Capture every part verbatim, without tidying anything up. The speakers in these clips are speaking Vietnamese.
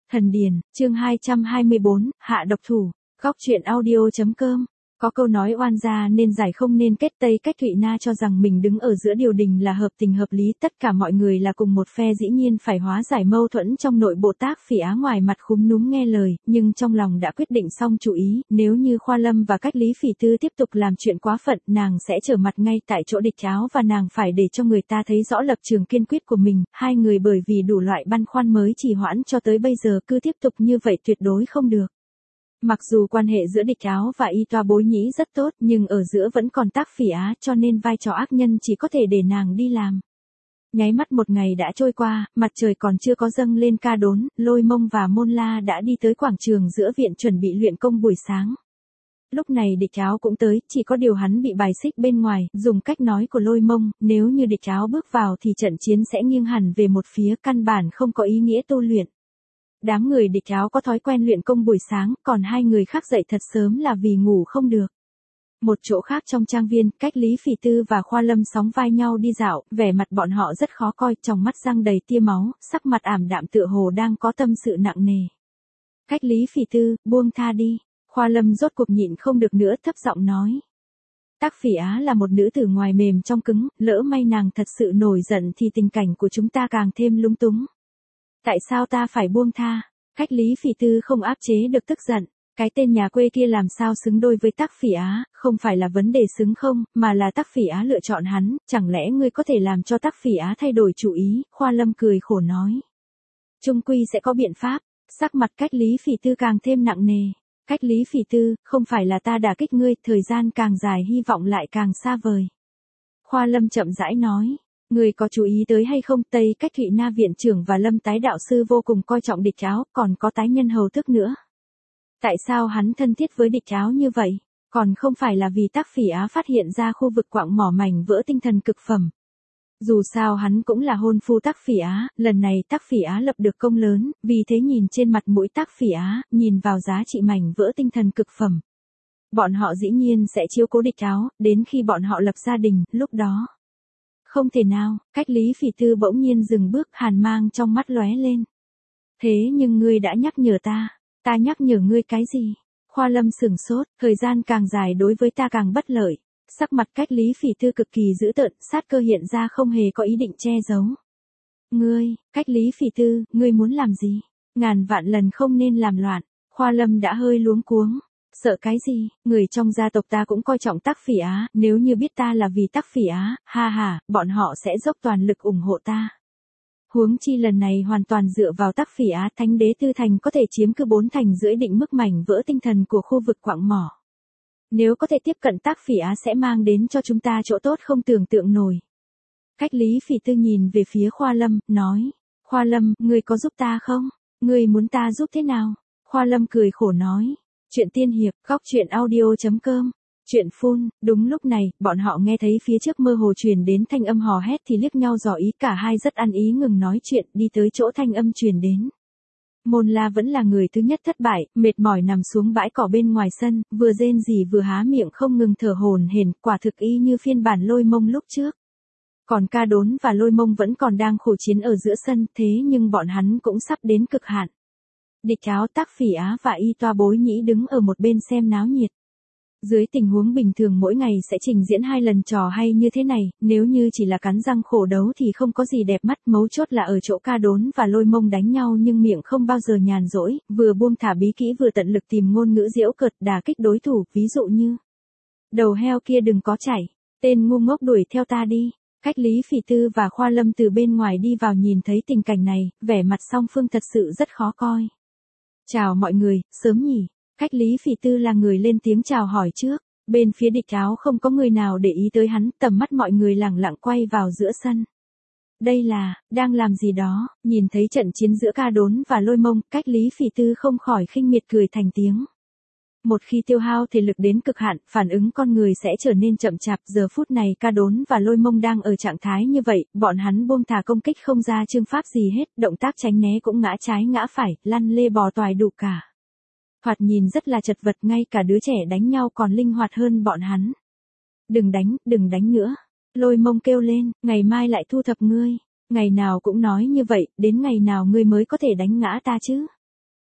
Thần Điền, chương hai trăm hai mươi bốn, hạ độc thủ, góc truyện audio chấm com. Có câu nói oan gia nên giải không nên kết, Tây Cách Thụy Na cho rằng mình đứng ở giữa điều đình là hợp tình hợp lý, tất cả mọi người là cùng một phe, dĩ nhiên phải hóa giải mâu thuẫn trong nội bộ. Tác Phỉ Á ngoài mặt khúm núm nghe lời, nhưng trong lòng đã quyết định xong chủ ý, nếu như Khoa Lâm và Cách Lý Phỉ Tư tiếp tục làm chuyện quá phận, nàng sẽ trở mặt ngay tại chỗ địch áo, và nàng phải để cho người ta thấy rõ lập trường kiên quyết của mình. Hai người bởi vì đủ loại băn khoăn mới trì hoãn cho tới bây giờ, cứ tiếp tục như vậy tuyệt đối không được. Mặc dù quan hệ giữa địch áo và y toa bối nhĩ rất tốt, nhưng ở giữa vẫn còn Tác Phỉ Á, cho nên vai trò ác nhân chỉ có thể để nàng đi làm. Nháy mắt một ngày đã trôi qua, mặt trời còn chưa có dâng lên, Ca Đốn, Lôi Mông và Môn La đã đi tới quảng trường giữa viện chuẩn bị luyện công buổi sáng. Lúc này địch áo cũng tới, chỉ có điều hắn bị bài xích bên ngoài. Dùng cách nói của Lôi Mông, nếu như địch áo bước vào thì trận chiến sẽ nghiêng hẳn về một phía, căn bản không có ý nghĩa tu luyện. Đám người địch áo có thói quen luyện công buổi sáng, còn hai người khác dậy thật sớm là vì ngủ không được. Một chỗ khác trong trang viên, Cách Lý Phỉ Tư và Khoa Lâm sóng vai nhau đi dạo, vẻ mặt bọn họ rất khó coi, trong mắt răng đầy tia máu, sắc mặt ảm đạm tựa hồ đang có tâm sự nặng nề. Cách Lý Phỉ Tư, buông tha đi. Khoa Lâm rốt cuộc nhịn không được nữa, thấp giọng nói. Tác Phỉ Á là một nữ tử ngoài mềm trong cứng, lỡ may nàng thật sự nổi giận thì tình cảnh của chúng ta càng thêm lung túng. Tại sao ta phải buông tha? Cách Lý Phỉ Tư không áp chế được tức giận. Cái tên nhà quê kia làm sao xứng đôi với Tác Phỉ Á, không phải là vấn đề xứng không, mà là Tác Phỉ Á lựa chọn hắn, chẳng lẽ ngươi có thể làm cho Tác Phỉ Á thay đổi chủ ý? Khoa Lâm cười khổ nói. Trung quy sẽ có biện pháp. Sắc mặt Cách Lý Phỉ Tư càng thêm nặng nề. Cách Lý Phỉ Tư, không phải là ta đả kích ngươi, thời gian càng dài hy vọng lại càng xa vời. Khoa Lâm chậm rãi nói. Người có chú ý tới hay không, Tây Cách Thụy Na viện trưởng và Lâm Tái đạo sư vô cùng coi trọng địch áo, còn có tái nhân hầu tước nữa. Tại sao hắn thân thiết với địch áo như vậy? Còn không phải là vì Tác Phỉ Á phát hiện ra khu vực quặng mỏ mảnh vỡ tinh thần cực phẩm. Dù sao hắn cũng là hôn phu Tác Phỉ Á, lần này Tác Phỉ Á lập được công lớn, vì thế nhìn trên mặt mũi Tác Phỉ Á, nhìn vào giá trị mảnh vỡ tinh thần cực phẩm. Bọn họ dĩ nhiên sẽ chiếu cố địch áo, đến khi bọn họ lập gia đình, lúc đó. Không thể nào, Cách Lý Phỉ Tư bỗng nhiên dừng bước, hàn mang trong mắt lóe lên. Thế nhưng ngươi đã nhắc nhở ta, ta nhắc nhở ngươi cái gì? Khoa Lâm sửng sốt, thời gian càng dài đối với ta càng bất lợi. Sắc mặt Cách Lý Phỉ Tư cực kỳ dữ tợn, sát cơ hiện ra, không hề có ý định che giấu. Ngươi, Cách Lý Phỉ Tư, ngươi muốn làm gì? Ngàn vạn lần không nên làm loạn. Khoa Lâm đã hơi luống cuống. Sợ cái gì, người trong gia tộc ta cũng coi trọng Tác Phỉ Á, nếu như biết ta là vì Tác Phỉ Á, ha ha, bọn họ sẽ dốc toàn lực ủng hộ ta. Huống chi lần này hoàn toàn dựa vào Tác Phỉ Á, Thánh Đế Tư Thành có thể chiếm cứ bốn thành rưỡi định mức mảnh vỡ tinh thần của khu vực quặng mỏ. Nếu có thể tiếp cận Tác Phỉ Á sẽ mang đến cho chúng ta chỗ tốt không tưởng tượng nổi. Cách Lý Phỉ Tư nhìn về phía Khoa Lâm, nói, Khoa Lâm, ngươi có giúp ta không? Ngươi muốn ta giúp thế nào? Khoa Lâm cười khổ nói. Chuyện tiên hiệp, góc truyện audio chấm com. Chuyện phun, đúng lúc này, bọn họ nghe thấy phía trước mơ hồ truyền đến thanh âm hò hét thì liếc nhau dò ý, cả hai rất ăn ý ngừng nói chuyện, đi tới chỗ thanh âm truyền đến. Môn La vẫn là người thứ nhất thất bại, mệt mỏi nằm xuống bãi cỏ bên ngoài sân, vừa rên rỉ vừa há miệng không ngừng thở hổn hển, quả thực y như phiên bản Lôi Mông lúc trước. Còn Ca Đốn và Lôi Mông vẫn còn đang khổ chiến ở giữa sân, thế nhưng bọn hắn cũng sắp đến cực hạn. Địch áo, Tác Phỉ Á và y toa bối nhĩ đứng ở một bên xem náo nhiệt. Dưới tình huống bình thường mỗi ngày sẽ trình diễn hai lần trò hay như thế này, nếu như chỉ là cắn răng khổ đấu thì không có gì đẹp mắt, mấu chốt là ở chỗ Ca Đốn và Lôi Mông đánh nhau nhưng miệng không bao giờ nhàn rỗi, vừa buông thả bí kỹ vừa tận lực tìm ngôn ngữ giễu cợt đả kích đối thủ, ví dụ như đầu heo kia đừng có chảy, tên ngu ngốc đuổi theo ta đi. Cách Lý Phỉ Tư và Khoa Lâm từ bên ngoài đi vào nhìn thấy tình cảnh này, vẻ mặt song phương thật sự rất khó coi. Chào mọi người, sớm nhỉ? Cách Lý Phỉ Tư là người lên tiếng chào hỏi trước. Bên phía địch áo không có người nào để ý tới hắn, tầm mắt mọi người lẳng lặng quay vào giữa sân. Đây là, đang làm gì đó, nhìn thấy trận chiến giữa Ca Đốn và Lôi Mông, Cách Lý Phỉ Tư không khỏi khinh miệt cười thành tiếng. Một khi tiêu hao thể lực đến cực hạn, phản ứng con người sẽ trở nên chậm chạp, giờ phút này Ca Đốn và Lôi Mông đang ở trạng thái như vậy, bọn hắn buông thả công kích không ra chương pháp gì hết, động tác tránh né cũng ngã trái ngã phải, lăn lê bò toài đủ cả. Thoạt nhìn rất là chật vật, ngay cả đứa trẻ đánh nhau còn linh hoạt hơn bọn hắn. Đừng đánh, đừng đánh nữa. Lôi Mông kêu lên, ngày mai lại thu thập ngươi. Ngày nào cũng nói như vậy, đến ngày nào ngươi mới có thể đánh ngã ta chứ?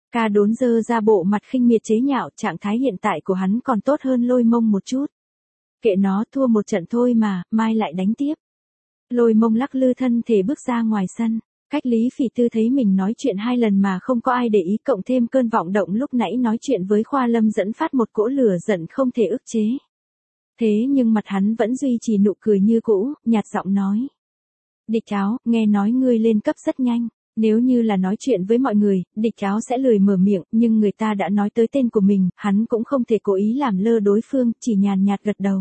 Ca Đốn giơ ra bộ mặt khinh miệt chế nhạo, trạng thái hiện tại của hắn còn tốt hơn Lôi Mông một chút. Kệ nó, thua một trận thôi mà, mai lại đánh tiếp. Lôi Mông lắc lư thân thể bước ra ngoài sân. Cách Lý Phỉ Tư thấy mình nói chuyện hai lần mà không có ai để ý, cộng thêm cơn vọng động lúc nãy nói chuyện với Khoa Lâm dẫn phát một cỗ lửa giận không thể ức chế. Thế nhưng mặt hắn vẫn duy trì nụ cười như cũ, nhạt giọng nói. Địch Cháo, nghe nói ngươi lên cấp rất nhanh. Nếu như là nói chuyện với mọi người, Địch Cháo sẽ lười mở miệng, nhưng người ta đã nói tới tên của mình, hắn cũng không thể cố ý làm lơ đối phương, chỉ nhàn nhạt gật đầu.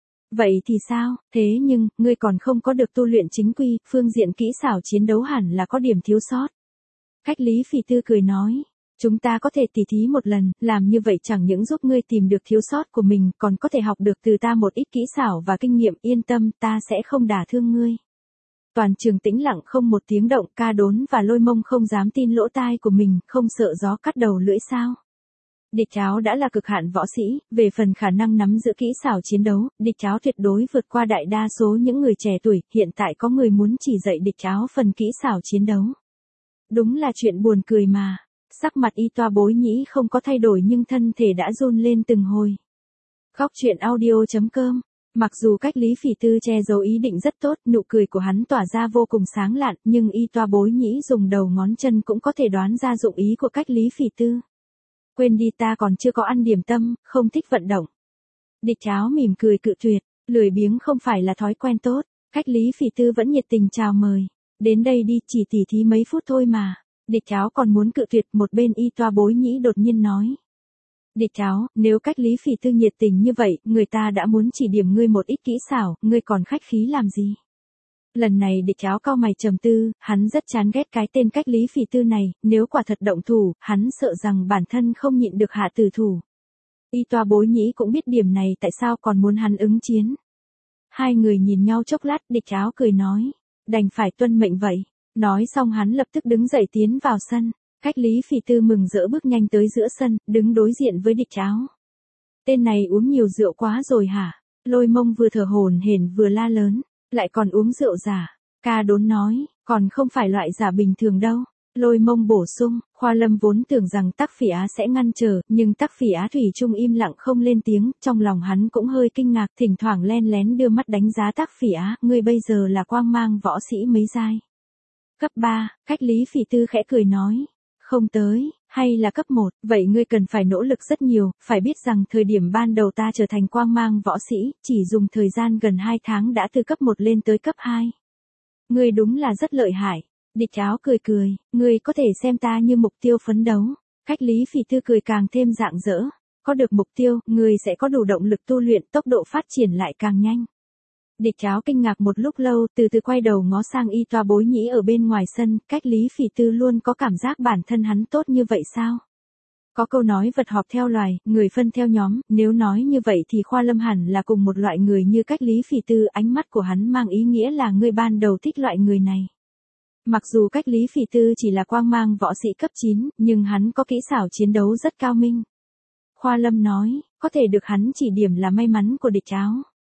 Vậy thì sao, thế nhưng, ngươi còn không có được tu luyện chính quy, phương diện kỹ xảo chiến đấu hẳn là có điểm thiếu sót. Cách Lý Phỉ Tư cười nói, chúng ta có thể tỉ thí một lần, làm như vậy chẳng những giúp ngươi tìm được thiếu sót của mình, còn có thể học được từ ta một ít kỹ xảo và kinh nghiệm, yên tâm, ta sẽ không đả thương ngươi. Toàn trường tĩnh lặng không một tiếng động, Ca Đốn và Lôi Mông không dám tin lỗ tai của mình, không sợ gió cắt đầu lưỡi sao. Địch Cháo đã là cực hạn võ sĩ, về phần khả năng nắm giữ kỹ xảo chiến đấu, Địch Cháo tuyệt đối vượt qua đại đa số những người trẻ tuổi, hiện tại có người muốn chỉ dạy Địch Cháo phần kỹ xảo chiến đấu. Đúng là chuyện buồn cười mà. Sắc mặt Y Toa Bối Nhĩ không có thay đổi nhưng thân thể đã run lên từng hồi. Góc truyện audio chấm com. Mặc dù Cách Lý Phỉ Tư che giấu ý định rất tốt, nụ cười của hắn tỏa ra vô cùng sáng lạn, nhưng Y Toa Bối Nhĩ dùng đầu ngón chân cũng có thể đoán ra dụng ý của Cách Lý Phỉ Tư. Quên đi, ta còn chưa có ăn điểm tâm, không thích vận động. Địch Cháo mỉm cười cự tuyệt, lười biếng không phải là thói quen tốt. Cách Lý Phỉ Tư vẫn nhiệt tình chào mời. Đến đây đi, chỉ tỉ thí mấy phút thôi mà. Địch Cháo còn muốn cự tuyệt, một bên Y Toa Bối Nhĩ đột nhiên nói. Địch Cháo, nếu Cách Lý Phỉ Tư nhiệt tình như vậy, người ta đã muốn chỉ điểm ngươi một ít kỹ xảo, ngươi còn khách khí làm gì? Lần này Địch Cháo cau mày trầm tư, hắn rất chán ghét cái tên Cách Lý Phỉ Tư này, nếu quả thật động thủ, hắn sợ rằng bản thân không nhịn được hạ tử thủ. Y Toa Bối Nhĩ cũng biết điểm này, tại sao còn muốn hắn ứng chiến. Hai người nhìn nhau chốc lát, Địch Cháo cười nói, đành phải tuân mệnh vậy. Nói xong hắn lập tức đứng dậy tiến vào sân. Cách Lý Phỉ Tư mừng rỡ bước nhanh tới giữa sân, đứng đối diện với Địch Cháo. Tên này uống nhiều rượu quá rồi hả? Lôi Mông vừa thở hổn hển vừa la lớn, lại còn uống rượu giả. Ca Đốn nói, còn không phải loại giả bình thường đâu. Lôi Mông bổ sung, Khoa Lâm vốn tưởng rằng Tắc Phỉ Á sẽ ngăn trở, nhưng Tắc Phỉ Á thủy chung im lặng không lên tiếng, trong lòng hắn cũng hơi kinh ngạc, thỉnh thoảng len lén đưa mắt đánh giá Tắc Phỉ Á, ngươi bây giờ là quang mang võ sĩ mấy giai? Cấp ba, Cách Lý Phỉ Tư khẽ cười nói. Không tới, hay là cấp một, vậy ngươi cần phải nỗ lực rất nhiều, phải biết rằng thời điểm ban đầu ta trở thành quang mang võ sĩ, chỉ dùng thời gian gần hai tháng đã từ cấp một lên tới cấp hai. Ngươi đúng là rất lợi hại. Địch Cháo cười cười, ngươi có thể xem ta như mục tiêu phấn đấu. Cách Lý Phỉ Tư cười càng thêm rạng rỡ. Có được mục tiêu, ngươi sẽ có đủ động lực tu luyện, tốc độ phát triển lại càng nhanh. Địch Cháo kinh ngạc một lúc lâu, từ từ quay đầu ngó sang Y Toa Bối Nhĩ ở bên ngoài sân, Cách Lý Phỉ Tư luôn có cảm giác bản thân hắn tốt như vậy sao? Có câu nói vật họp theo loài, người phân theo nhóm, nếu nói như vậy thì Khoa Lâm hẳn là cùng một loại người như Cách Lý Phỉ Tư, ánh mắt của hắn mang ý nghĩa là ngươi ban đầu thích loại người này. Mặc dù Cách Lý Phỉ Tư chỉ là quang mang võ sĩ cấp chín, nhưng hắn có kỹ xảo chiến đấu rất cao minh. Khoa Lâm nói, có thể được hắn chỉ điểm là may mắn của Địch Cháo.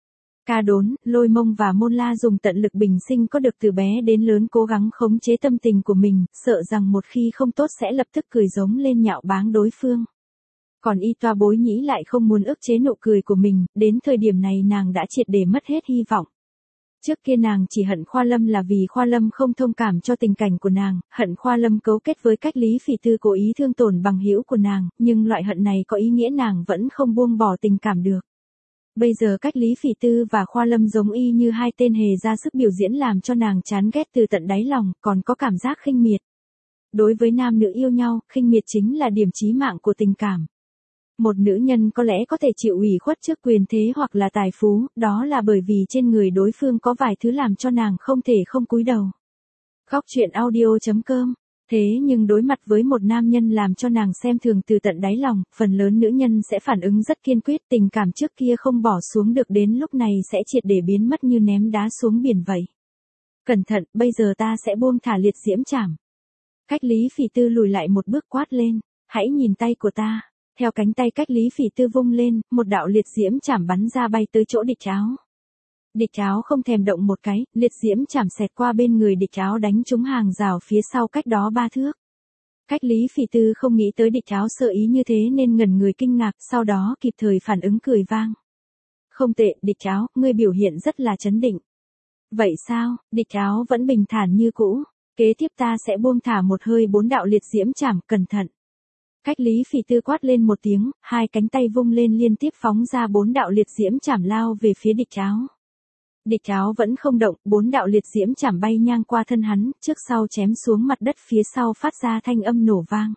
Ca Đốn, Lôi Mông và Môn La dùng tận lực bình sinh có được từ bé đến lớn cố gắng khống chế tâm tình của mình, sợ rằng một khi không tốt sẽ lập tức cười giống lên nhạo báng đối phương. Còn Y Toa Bối Nhĩ lại không muốn ức chế nụ cười của mình, đến thời điểm này nàng đã triệt để mất hết hy vọng. Trước kia nàng chỉ hận Khoa Lâm là vì Khoa Lâm không thông cảm cho tình cảnh của nàng, hận Khoa Lâm cấu kết với Cách Lý Phỉ Tư cố ý thương tổn bằng hữu của nàng, nhưng loại hận này có ý nghĩa nàng vẫn không buông bỏ tình cảm được. Bây giờ Cách Lý Phỉ Tư và Khoa Lâm giống y như hai tên hề ra sức biểu diễn làm cho nàng chán ghét từ tận đáy lòng, còn có cảm giác khinh miệt. Đối với nam nữ yêu nhau, khinh miệt chính là điểm chí mạng của tình cảm. Một nữ nhân có lẽ có thể chịu ủy khuất trước quyền thế hoặc là tài phú, đó là bởi vì trên người đối phương có vài thứ làm cho nàng không thể không cúi đầu. Góc truyện audio chấm com. Thế nhưng đối mặt với một nam nhân làm cho nàng xem thường từ tận đáy lòng, phần lớn nữ nhân sẽ phản ứng rất kiên quyết, tình cảm trước kia không bỏ xuống được đến lúc này sẽ triệt để biến mất như ném đá xuống biển vậy. Cẩn thận, bây giờ ta sẽ buông thả liệt diễm chảm. Cách Lý Phỉ Tư lùi lại một bước quát lên, hãy nhìn tay của ta. Theo cánh tay Cách Lý Phỉ Tư vung lên, một đạo liệt diễm chảm bắn ra bay tới chỗ Địch Cháo. Địch Cháo không thèm động một cái, liệt diễm chảm xẹt qua bên người Địch Cháo đánh trúng hàng rào phía sau cách đó ba thước. Cách Lý Phỉ Tư không nghĩ tới địch Áo sơ ý như thế nên ngẩn người kinh ngạc, sau đó kịp thời phản ứng cười vang. Không tệ, địch Áo, ngươi biểu hiện rất là trấn định. Vậy sao, địch Áo vẫn bình thản như cũ. Kế tiếp ta sẽ buông thả một hơi bốn đạo liệt diễm chảm, cẩn thận. Cách Lý Phỉ Tư quát lên một tiếng, hai cánh tay vung lên liên tiếp phóng ra bốn đạo liệt diễm chảm lao về phía địch Áo. Địch Áo vẫn không động, bốn đạo liệt diễm chảm bay ngang qua thân hắn, trước sau chém xuống mặt đất phía sau phát ra thanh âm nổ vang.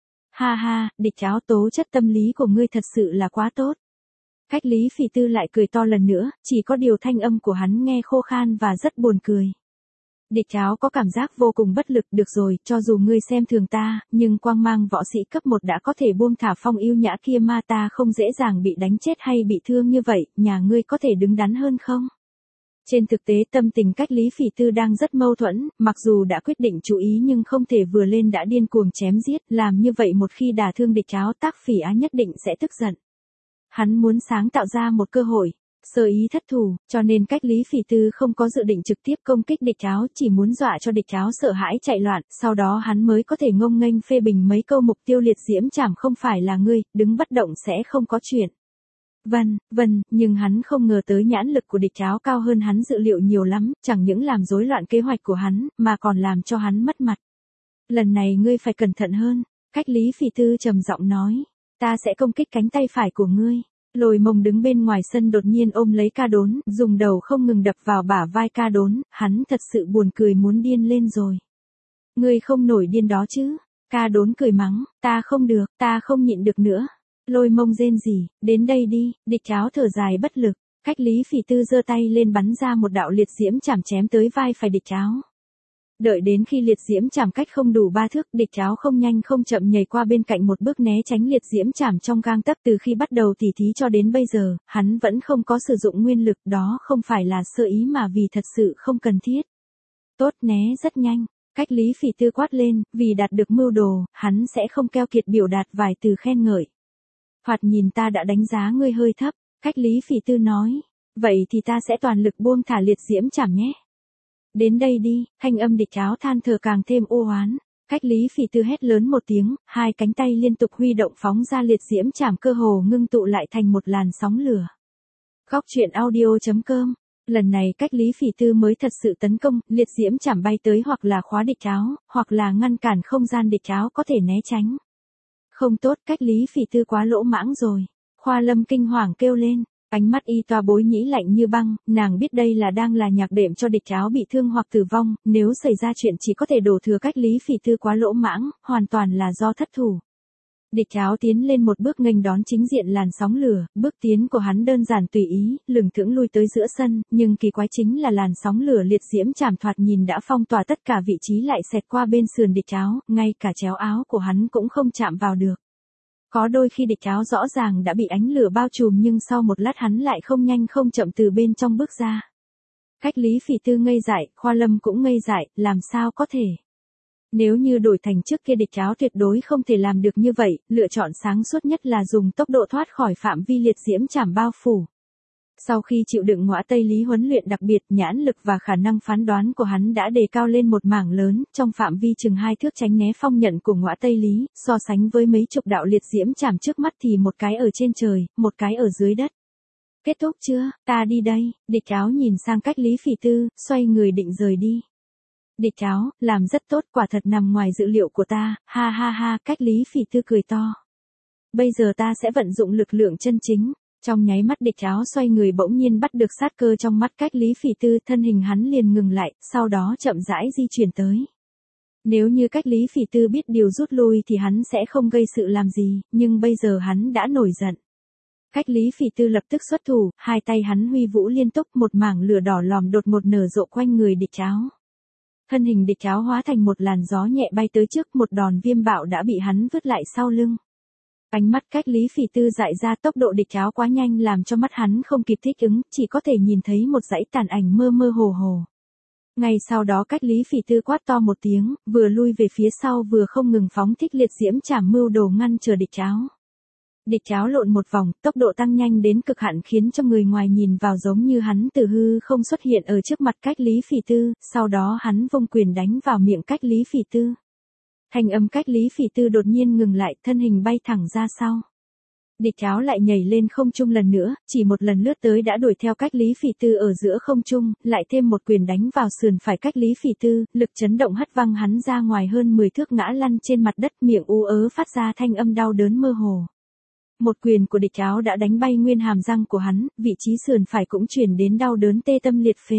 Ha ha, địch Áo, tố chất tâm lý của ngươi thật sự là quá tốt. Cách Lý Phỉ Tư lại cười to lần nữa, chỉ có điều thanh âm của hắn nghe khô khan và rất buồn cười. Địch Áo có cảm giác vô cùng bất lực, được rồi, cho dù ngươi xem thường ta, nhưng quang mang võ sĩ cấp một đã có thể buông thả phong yêu nhã kia mà ta không dễ dàng bị đánh chết hay bị thương như vậy, nhà ngươi có thể đứng đắn hơn không? Trên thực tế tâm tình Cách Lý Phỉ Tư đang rất mâu thuẫn, mặc dù đã quyết định chú ý nhưng không thể vừa lên đã điên cuồng chém giết, làm như vậy một khi đả thương địch Áo Tác Phỉ Á nhất định sẽ tức giận. Hắn muốn sáng tạo ra một cơ hội, sơ ý thất thủ, cho nên Cách Lý Phỉ Tư không có dự định trực tiếp công kích địch Áo, chỉ muốn dọa cho địch Áo sợ hãi chạy loạn, sau đó hắn mới có thể ngông nghênh phê bình mấy câu mục tiêu liệt diễm chảm không phải là ngươi, đứng bất động sẽ không có chuyện. Vâng, vâng, nhưng hắn không ngờ tới nhãn lực của địch Áo cao hơn hắn dự liệu nhiều lắm, chẳng những làm rối loạn kế hoạch của hắn, mà còn làm cho hắn mất mặt. Lần này ngươi phải cẩn thận hơn, Cách Lý Phỉ Tư trầm giọng nói, ta sẽ công kích cánh tay phải của ngươi. Lôi Mông đứng bên ngoài sân đột nhiên ôm lấy Ca Đốn, dùng đầu không ngừng đập vào bả vai Ca Đốn, hắn thật sự buồn cười muốn điên lên rồi. Ngươi không nổi điên đó chứ? Ca Đốn cười mắng, ta không được, ta không nhịn được nữa. Lôi Mông rên rỉ, đến đây đi, địch Áo thở dài bất lực, Cách Lý Phỉ Tư giơ tay lên bắn ra một đạo liệt diễm chảm chém tới vai phải địch Áo. Đợi đến khi liệt diễm chảm cách không đủ ba thước, địch Áo không nhanh không chậm nhảy qua bên cạnh một bước né tránh liệt diễm chảm trong gang tấc. Từ khi bắt đầu tỉ thí cho đến bây giờ, hắn vẫn không có sử dụng nguyên lực, đó không phải là sơ ý mà vì thật sự không cần thiết. Tốt, né rất nhanh, Cách Lý Phỉ Tư quát lên, vì đạt được mưu đồ, hắn sẽ không keo kiệt biểu đạt vài từ khen ngợi. Thoạt nhìn ta đã đánh giá ngươi hơi thấp, Cách Lý Phỉ Tư nói, vậy thì ta sẽ toàn lực buông thả liệt diễm chảm nhé. Đến đây đi, thanh âm địch Áo than thở càng thêm ô oán. Cách Lý Phỉ Tư hét lớn một tiếng, hai cánh tay liên tục huy động phóng ra liệt diễm chảm cơ hồ ngưng tụ lại thành một làn sóng lửa. Góc truyện audio chấm com. Lần này Cách Lý Phỉ Tư mới thật sự tấn công, liệt diễm chảm bay tới hoặc là khóa địch Áo, hoặc là ngăn cản không gian địch Áo có thể né tránh. Không tốt, Cách Lý Phỉ Tư quá lỗ mãng rồi. Khoa Lâm kinh hoàng kêu lên. Ánh mắt y toa bối nhĩ lạnh như băng, nàng biết đây là đang là nhạc đệm cho địch Áo bị thương hoặc tử vong, nếu xảy ra chuyện chỉ có thể đổ thừa Cách Lý Phỉ Tư quá lỗ mãng, hoàn toàn là do thất thủ. Địch Áo tiến lên một bước nghênh đón chính diện làn sóng lửa, bước tiến của hắn đơn giản tùy ý, lừng thững lui tới giữa sân, nhưng kỳ quái chính là làn sóng lửa liệt diễm chảm thoạt nhìn đã phong tỏa tất cả vị trí lại xẹt qua bên sườn địch Áo, ngay cả chéo áo của hắn cũng không chạm vào được. Có đôi khi địch Áo rõ ràng đã bị ánh lửa bao trùm nhưng sau một lát hắn lại không nhanh không chậm từ bên trong bước ra. Cách Lý Phỉ Tư ngây dại, Khoa Lâm cũng ngây dại, làm sao có thể. Nếu như đổi thành trước kia địch Áo tuyệt đối không thể làm được như vậy, lựa chọn sáng suốt nhất là dùng tốc độ thoát khỏi phạm vi liệt diễm chảm bao phủ. Sau khi chịu đựng ngõa Tây Lý huấn luyện đặc biệt, nhãn lực và khả năng phán đoán của hắn đã đề cao lên một mảng lớn, trong phạm vi chừng hai thước tránh né phong nhận của ngõa Tây Lý, so sánh với mấy chục đạo liệt diễm chảm trước mắt thì một cái ở trên trời, một cái ở dưới đất. Kết thúc chưa, ta đi đây, địch Áo nhìn sang Cách Lý Phỉ Tư, xoay người định rời đi. Địch Áo, làm rất tốt, quả thật nằm ngoài dự liệu của ta, ha ha ha, Cách Lý Phỉ Tư cười to. Bây giờ ta sẽ vận dụng lực lượng chân chính. Trong nháy mắt địch Áo xoay người bỗng nhiên bắt được sát cơ trong mắt Cách Lý Phỉ Tư, thân hình hắn liền ngừng lại, sau đó chậm rãi di chuyển tới. Nếu như Cách Lý Phỉ Tư biết điều rút lui thì hắn sẽ không gây sự làm gì, nhưng bây giờ hắn đã nổi giận. Cách Lý Phỉ Tư lập tức xuất thủ, hai tay hắn huy vũ liên tục, một mảng lửa đỏ lòm đột ngột nở rộ quanh người địch Áo. Thân hình địch Áo hóa thành một làn gió nhẹ bay tới trước, một đòn viêm bạo đã bị hắn vứt lại sau lưng. Ánh mắt Cách Lý Phỉ Tư dại ra, tốc độ địch Áo quá nhanh làm cho mắt hắn không kịp thích ứng, chỉ có thể nhìn thấy một dãy tàn ảnh mơ mơ hồ hồ. Ngay sau đó Cách Lý Phỉ Tư quát to một tiếng, vừa lui về phía sau vừa không ngừng phóng thích liệt diễm chảm mưu đồ ngăn chờ địch Áo. Địch Áo lộn một vòng, tốc độ tăng nhanh đến cực hạn khiến cho người ngoài nhìn vào giống như hắn từ hư không xuất hiện ở trước mặt Cách Lý Phỉ Tư, sau đó hắn vung quyền đánh vào miệng Cách Lý Phỉ Tư. Thanh âm cách Lý Phỉ Tư đột nhiên ngừng lại, thân hình bay thẳng ra sau. Địch Tháo lại nhảy lên không trung lần nữa, chỉ một lần lướt tới đã đuổi theo cách Lý Phỉ Tư ở giữa không trung, lại thêm một quyền đánh vào sườn phải cách Lý Phỉ Tư, lực chấn động hất văng hắn ra ngoài hơn mười thước ngã lăn trên mặt đất, miệng ú ớ phát ra thanh âm đau đớn mơ hồ. Một quyền của Địch Tháo đã đánh bay nguyên hàm răng của hắn, vị trí sườn phải cũng chuyển đến đau đớn tê tâm liệt phế.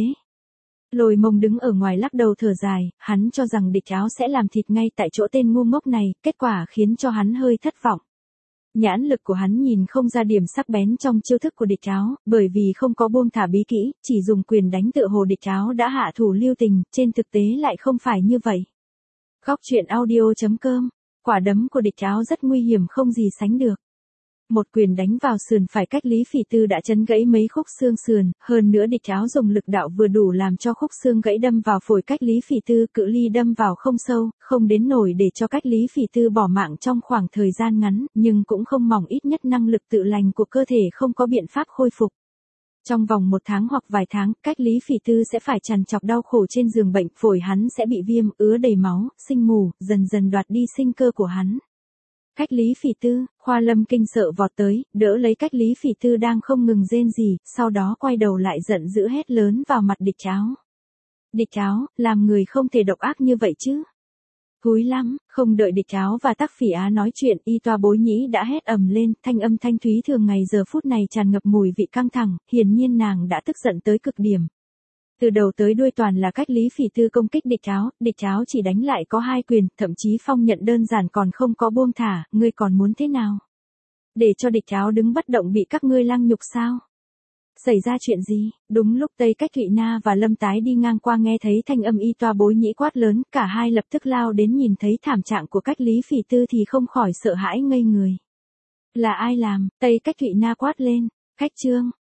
Lôi Mông đứng ở ngoài lắc đầu thở dài, hắn cho rằng Địch Tháo sẽ làm thịt ngay tại chỗ tên ngu ngốc này, kết quả khiến cho hắn hơi thất vọng. Nhãn lực của hắn nhìn không ra điểm sắc bén trong chiêu thức của Địch Tháo, bởi vì không có buông thả bí kỹ, chỉ dùng quyền đánh tựa hồ Địch Tháo đã hạ thủ lưu tình, trên thực tế lại không phải như vậy. Góc truyện audio chấm com, quả đấm của Địch Tháo rất nguy hiểm không gì sánh được. Một quyền đánh vào sườn phải cách Lý Phỉ Tư đã chấn gãy mấy khúc xương sườn, hơn nữa Địch Tháo dùng lực đạo vừa đủ làm cho khúc xương gãy đâm vào phổi cách Lý Phỉ Tư, cự ly đâm vào không sâu, không đến nổi để cho cách Lý Phỉ Tư bỏ mạng trong khoảng thời gian ngắn, nhưng cũng không mỏng, ít nhất năng lực tự lành của cơ thể không có biện pháp khôi phục. Trong vòng một tháng hoặc vài tháng, cách Lý Phỉ Tư sẽ phải trằn trọc đau khổ trên giường bệnh, phổi hắn sẽ bị viêm, ứa đầy máu, sinh mù, dần dần đoạt đi sinh cơ của hắn. Cách Lý Phỉ Tư, Khoa Lâm kinh sợ vọt tới, đỡ lấy cách Lý Phỉ Tư đang không ngừng rên rỉ, sau đó quay đầu lại giận dữ hét lớn vào mặt Địch Tháo. Địch Tháo, làm người không thể độc ác như vậy chứ. Thúi lắm, không đợi Địch Tháo và Tắc Phỉ Á nói chuyện, Y Toa Bối Nhĩ đã hét ầm lên, thanh âm thanh thúy thường ngày giờ phút này tràn ngập mùi vị căng thẳng, hiển nhiên nàng đã tức giận tới cực điểm. Từ đầu tới đuôi toàn là cách Lý Phỉ Tư công kích Địch Tháo, Địch Tháo chỉ đánh lại có hai quyền, thậm chí phong nhận đơn giản còn không có buông thả, ngươi còn muốn thế nào? Để cho Địch Tháo đứng bất động bị các ngươi lăng nhục sao? Xảy ra chuyện gì? Đúng lúc Tây Cách Thụy Na và Lâm Tái đi ngang qua nghe thấy thanh âm Y Toa Bối Nhĩ quát lớn, cả hai lập tức lao đến, nhìn thấy thảm trạng của cách Lý Phỉ Tư thì không khỏi sợ hãi ngây người. Là ai làm? Tây Cách Thụy Na quát lên. Khách Trương,